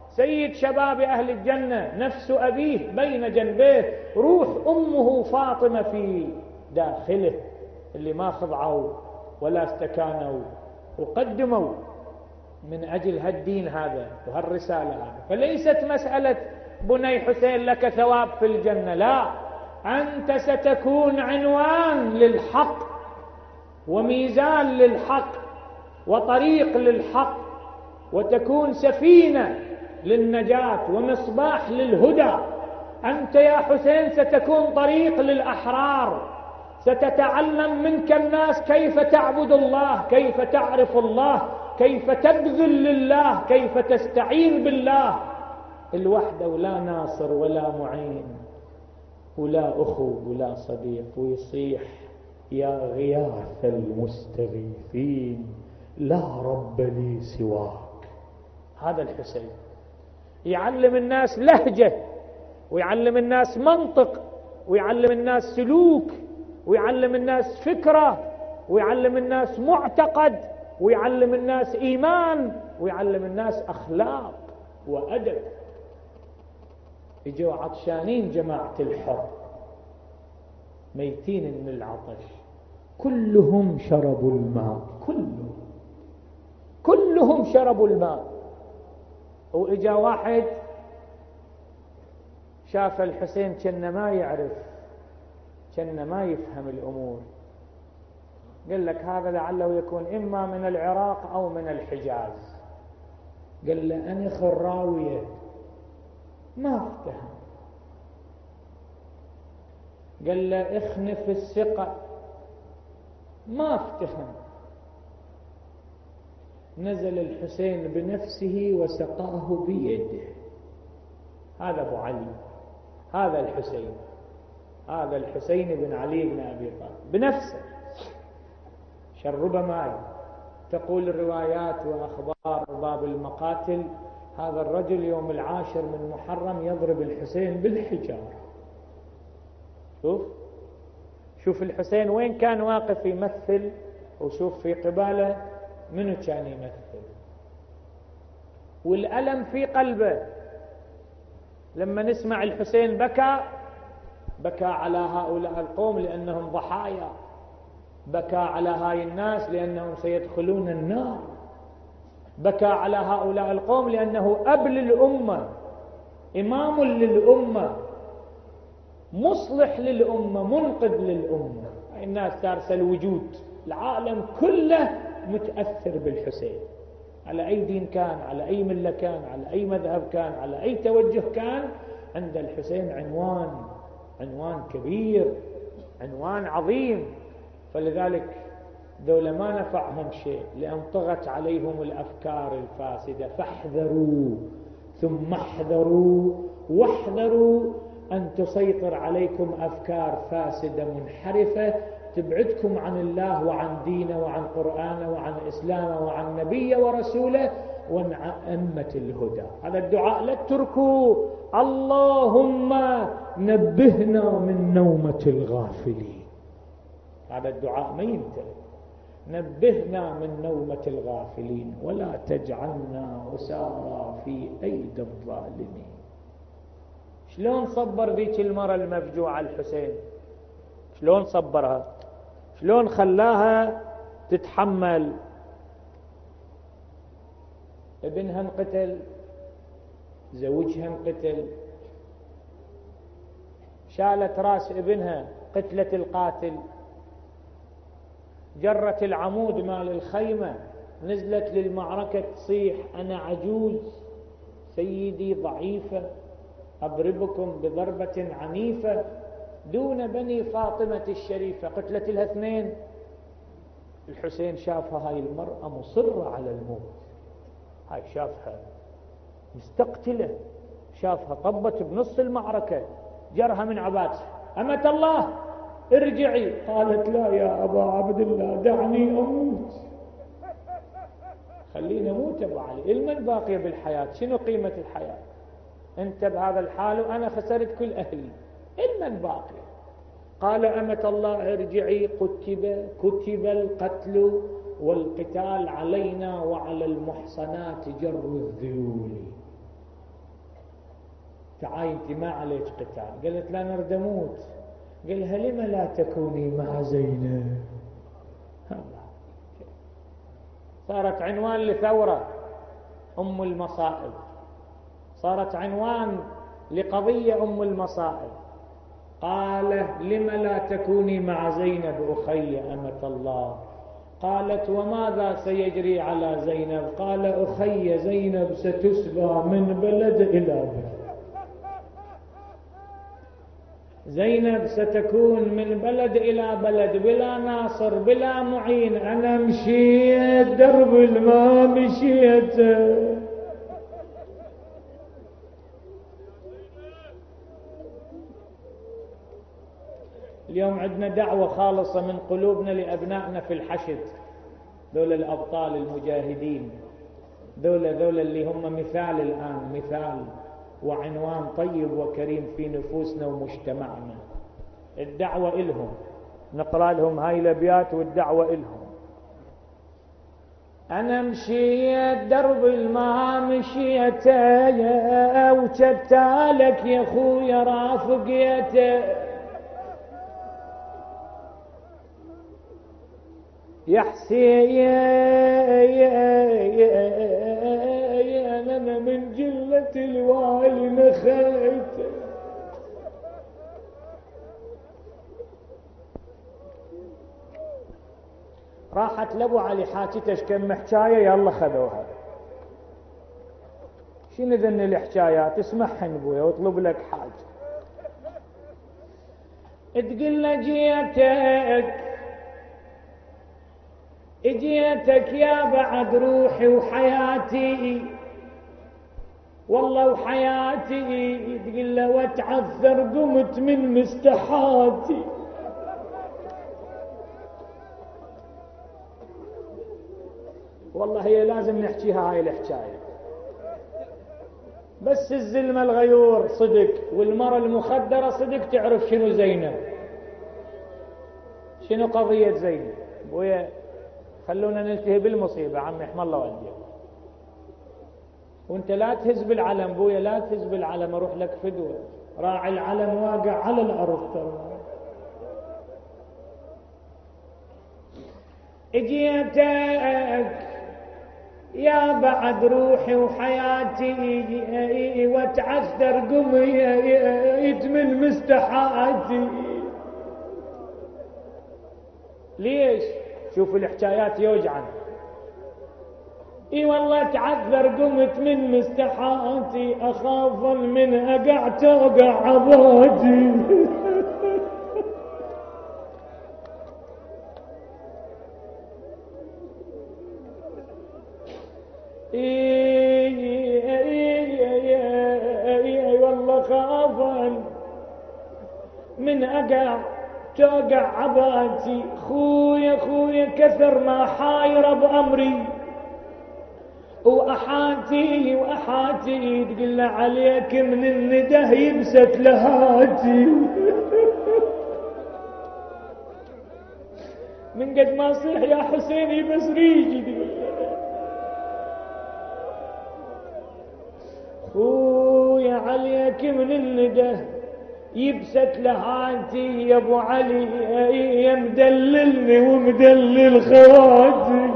Speaker 1: سيد شباب أهل الجنة، نفس أبيه بين جنبيه، روح أمه فاطمة في داخله، اللي ما خضعوا ولا استكانوا وقدموا من أجل هالدين هذا وهالرسالة هذا. فليست مسألة بني حسين لك ثواب في الجنة، لا، أنت ستكون عنوان للحق وميزان للحق وطريق للحق، وتكون سفينة للنجاة ومصباح للهدى. أنت يا حسين ستكون طريق للأحرار، ستتعلم منك الناس كيف تعبد الله، كيف تعرف الله، كيف تبذل لله، كيف تستعين بالله الوحده، ولا ناصر ولا معين ولا أخو ولا صديق. ويصيح يا غياث المستغيثين لا رب لي سواك. هذا الحسين يعلم الناس لهجة، ويعلم الناس منطق، ويعلم الناس سلوك، ويعلم الناس فكرة، ويعلم الناس معتقد، ويعلم الناس إيمان، ويعلم الناس أخلاق وأدب. يجوا عطشانين جماعة الحر، ميتين من العطش، كلهم شربوا الماء، كلهم كلهم شربوا الماء. وإجا واحد شاف الحسين كأنه ما يعرف، كأنه ما يفهم الأمور، قال لك هذا لعله يكون إما من العراق أو من الحجاز. قال له أنا خراوية ما افتهم. قال له اخنف الثقة ما افتهم. نزل الحسين بنفسه وسقاه بيده. هذا أبو علي، هذا الحسين، هذا الحسين بن علي بن أبي طالب بنفسه شرب ماء. تقول الروايات وأخبار باب المقاتل هذا الرجل يوم العاشر من محرم يضرب الحسين بالحجارة. شوف شوف الحسين وين كان واقف يمثل، وشوف في قباله منو كان يمثل، والألم في قلبه. لما نسمع الحسين بكى، بكى على هؤلاء القوم لأنهم ضحايا، بكى على هاي الناس لأنهم سيدخلون النار، بكى على هؤلاء القوم لأنه أب للأمة، إمام للأمة، مصلح للأمة، منقذ للأمة. الناس تارس الوجود، العالم كله متأثر بالحسين، على أي دين كان، على أي ملة كان، على أي مذهب كان، على أي توجه كان، عند الحسين عنوان، عنوان كبير، عنوان عظيم. فلذلك ذولا ما نفعهم شيء، لأن طغت عليهم الأفكار الفاسدة. فاحذروا ثم احذروا واحذروا أن تسيطر عليكم أفكار فاسدة منحرفة تبعدكم عن الله وعن دينه وعن قرآنه وعن إسلامه وعن نبيه ورسوله وعن أئمة الهدى. هذا الدعاء لا تتركوا. اللهم نبهنا من نومة الغافلين، هذا الدعاء ما ينتهي. نبهنا من نومة الغافلين ولا تجعلنا أسارى في أيدي الظالمين. شلون صبر ذيك المرأة المفجوعة الحسين؟ شلون صبرها؟ شلون خلاها تتحمل؟ ابنها انقتل، زوجها انقتل، شالت راس ابنها قتلة القاتل، جرت العمود مال الخيمة، نزلت للمعركة تصيح أنا عجوز، سيدي ضعيفة، أضربكم بضربة عنيفة دون بني فاطمة الشريفة. قتلت لها اثنين. الحسين شافها هاي المرأة مصرة على الموت، هاي شافها مستقتلة، شافها طبت بنص المعركة، جرها من عباتها. أمة الله ارجعي. قالت لا يا أبا عبد الله دعني أموت، خليني أموت أبو علي، المن باقية بالحياة؟ شنو قيمة الحياة؟ أنت بهذا الحال وأنا خسرت كل أهلي، المن باقية؟ قال أمة الله ارجعي، كتب كتب القتل والقتال علينا وعلى المحصنات جر الذيول. تعالي انت ما عليك قتال. قالت لا نرد اموت. قالها لما لا تكوني مع زينب؟ صارت عنوان لثورة ام المصائب، صارت عنوان لقضية ام المصائب. قال لما لا تكوني مع زينب أخي أمة الله؟ قالت وماذا سيجري على زينب؟ قال أخي زينب ستسبى من بلد إلى بلد، زينب ستكون من بلد إلى بلد بلا ناصر بلا معين. أنا مشيت درب الماء مشيت. اليوم عندنا دعوة خالصة من قلوبنا لأبنائنا في الحشد، ذول الأبطال المجاهدين، ذول ذول اللي هم مثال الآن، مثال وعنوان طيب وكريم في نفوسنا ومجتمعنا. الدعوة إلهم، نقرأ لهم هاي الأبيات والدعوة إلهم. أنا مشيت درب الماء مشيت وشتالك يا خويا رافقيته، يا حسين أنا من جلة الوالي نخيت. راحت لابو علي حاجتش كم حكاية يلا خذوها. شنو ذن الحكايات؟ اسمعهن بويا واطلب لك حاجة. تقول له جيتك اجيتك يا بعد روحي وحياتي والله وحياتي. تقول له واتعثر قمت من مستحاتي. والله هي لازم نحكيها هاي الحكاية. بس الزلمة الغيور صدق والمرة المخدرة صدق تعرف شنو زينب، شنو قضية زينب. بويا خلونا نلتهي بالمصيبة عمي احمى الله والديك. وانت لا تهز بالعلم بويا، لا تهز بالعلم، اروح لك فدوة. راعي العلم واقع على الارض ترى. اجيتك يا بعد روحي وحياتي وتعثر قميت من مستحاتي. ليش؟ شوف الحكايات يوجعن. اي والله تعذر قمت من مستحاتي اخاف من اقع توقع عبادي. اي والله خافا من اقع توقع عباتي. خويا خويا كثر ما حاير بأمري وأحاتي وأحاتي. تقول عليك من النده يبست لهاتي. من قد ما صيح يا حسين يبس ريجي. خويا عليك من النده يبست لهاتي يا ابو علي يا مدللني ومدلل خواتي.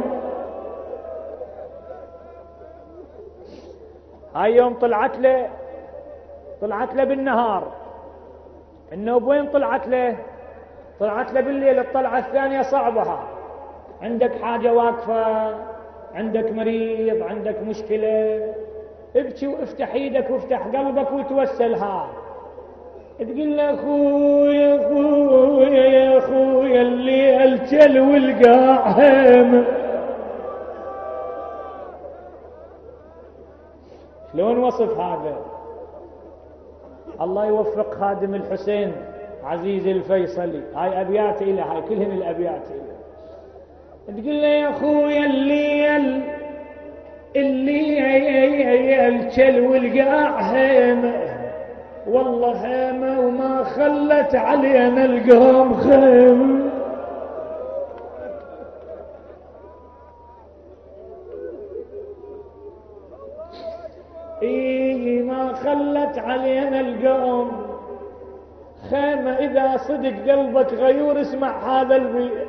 Speaker 1: هاي يوم طلعت له طلعت له بالنهار، انه بوين طلعت له؟ طلعت له بالليل. الطلعة الثانية صعبها، عندك حاجة واقفة، عندك مريض، عندك مشكلة، ابكي وافتح ايدك وافتح قلبك وتوسلها. تقول له خويا خويا يا خويا اللي الجل والقاع هم. شلون وصف هذا؟ الله يوفق خادم الحسين عزيز الفيصلي. هاي ابيات له، هاي كلهن الابيات له. تقول له يا خويا اللي اللي الجل والقاع هم والله هامة وما خلت علينا القوم خيم. إيه ما خلت علينا القوم خيمة. إذا صدق قلبك غيور اسمع هذا البيت،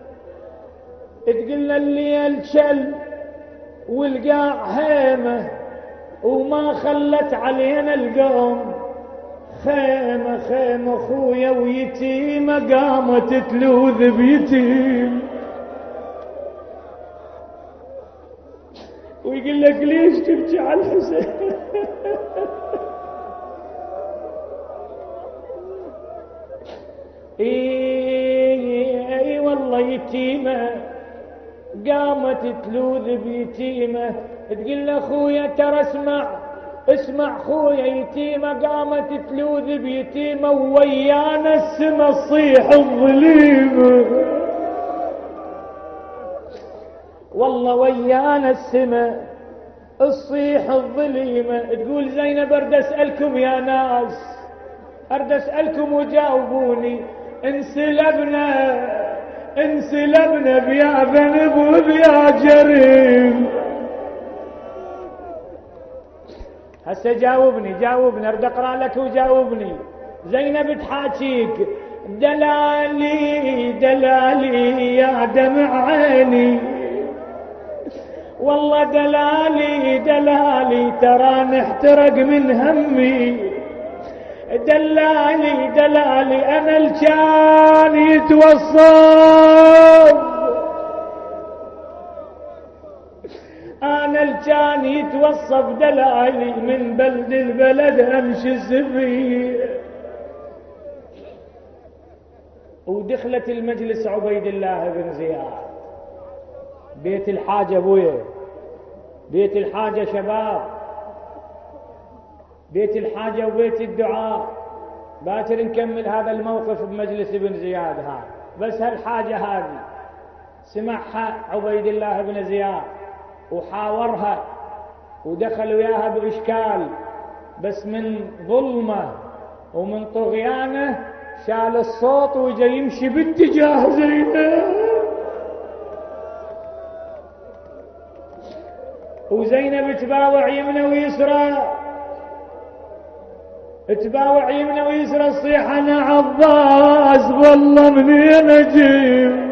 Speaker 1: تقلنا الليل شل والقاع هيمة وما خلت علينا القوم خيمة. خيمة خويا ويتيمة قامت تلوذ بيتيم، ويقول لك ليش تبكي على الحسين؟ اي اي والله يتيمة قامت تلوذ بيتيمة، تقول له خويا ترى اسمع اسمع خويا يتيمة قامت تلوذ بيتيمة ويانا السما تصيح الظليمة. والله ويانا السما تصيح الظليمة. تقول زينب ارد اسألكم يا ناس، ارد اسألكم وجاوبوني، انسلبنا انسلبنا بيا ذنب وبيا جريم. هسه جاوبني جاوبني ارد اقرا لك وجاوبني. زينب تحاكيك دلالي دلالي يا دمع عيني، والله دلالي دلالي ترى نحترق من همي. دلالي دلالي انا الكان يتوصف، انا الكان يتوصف دلالي من بلد البلد امشي السفي. ودخلت المجلس عبيد الله بن زياد بيت الحاجة ابويا، بيت الحاجة شباب، بيت الحاجة وبيت الدعاء. باكر نكمل هذا الموقف بمجلس ابن زياد هذا، بس هالحاجة هذه سمعها عبيد الله بن زياد وحاورها ودخل وياها بإشكال، بس من ظلمه ومن طغيانه شال الصوت وجا يمشي باتجاه زينب. وزينب تباوع يمنه ويسرى، تباوع يمنه ويسرى تصيح انا عباس والله منين اجيب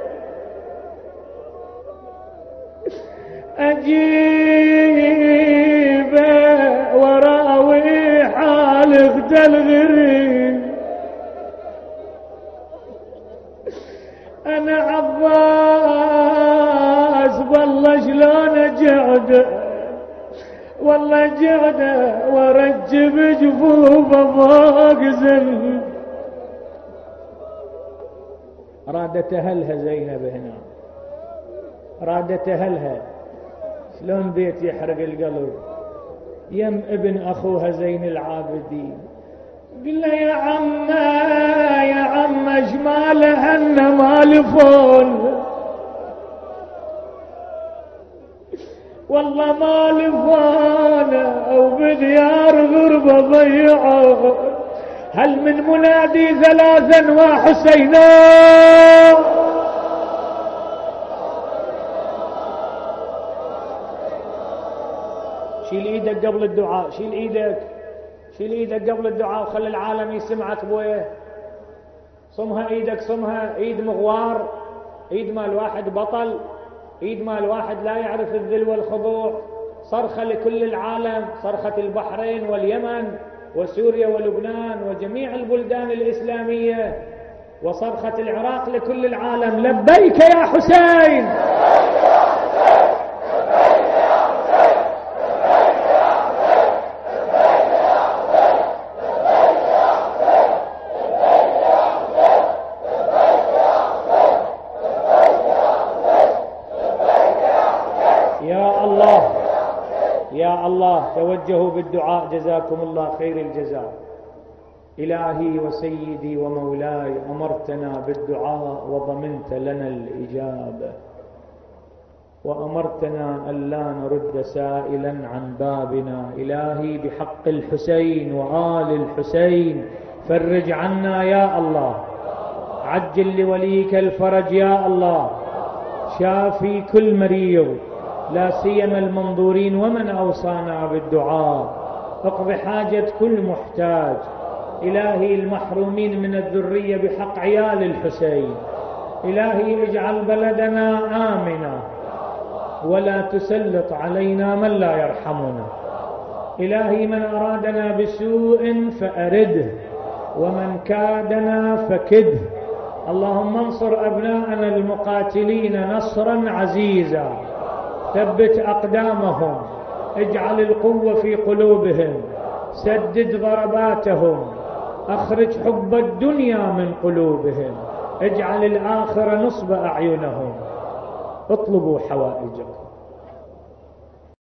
Speaker 1: اجيب وراوي حال اخت الغريب. انا عباس والله شلون اجعد والله جعده ورجب جفوفه فوق زن. رادت اهلها زينب هنا، رادت اهلها شلون بيت يحرق القلب. يم ابن اخوها زين العابدين قل له يا عم يا عم اجماله هن مالفون، والله ما لفانا او بديار غربة ضيعوا. هل من منادي ثلاثا وحسينا؟ شيل ايدك قبل الدعاء، شيل ايدك شيل ايدك قبل الدعاء وخلي العالم يسمعك بويه. صمها ايدك، صمها ايد مغوار، ايد مال واحد بطل، ايد مال واحد لا يعرف الذل والخضوع. صرخة لكل العالم، صرخة البحرين واليمن وسوريا ولبنان وجميع البلدان الإسلامية، وصرخة العراق لكل العالم. لبيك يا حسين، يا الله توجهوا بالدعاء جزاكم الله خير الجزاء. إلهي وسيدي ومولاي أمرتنا بالدعاء وضمنت لنا الإجابة، وأمرتنا أن لا نرد سائلا عن بابنا. إلهي بحق الحسين وآل الحسين فرج عنا يا الله، عجل لوليك الفرج يا الله، شافي كل مريض لا سيما المنظورين ومن أوصانا بالدعاء. اقض حاجة كل محتاج. إلهي المحرومين من الذرية بحق عيال الحسين، إلهي اجعل بلدنا آمنا ولا تسلط علينا من لا يرحمنا. إلهي من أرادنا بسوء فأرده، ومن كادنا فكده. اللهم انصر أبناءنا المقاتلين نصرا عزيزا، ثبت أقدامهم، اجعل القوة في قلوبهم، سدد ضرباتهم، أخرج حب الدنيا من قلوبهم، اجعل الآخرة نصب أعينهم. اطلبوا حوائجكم.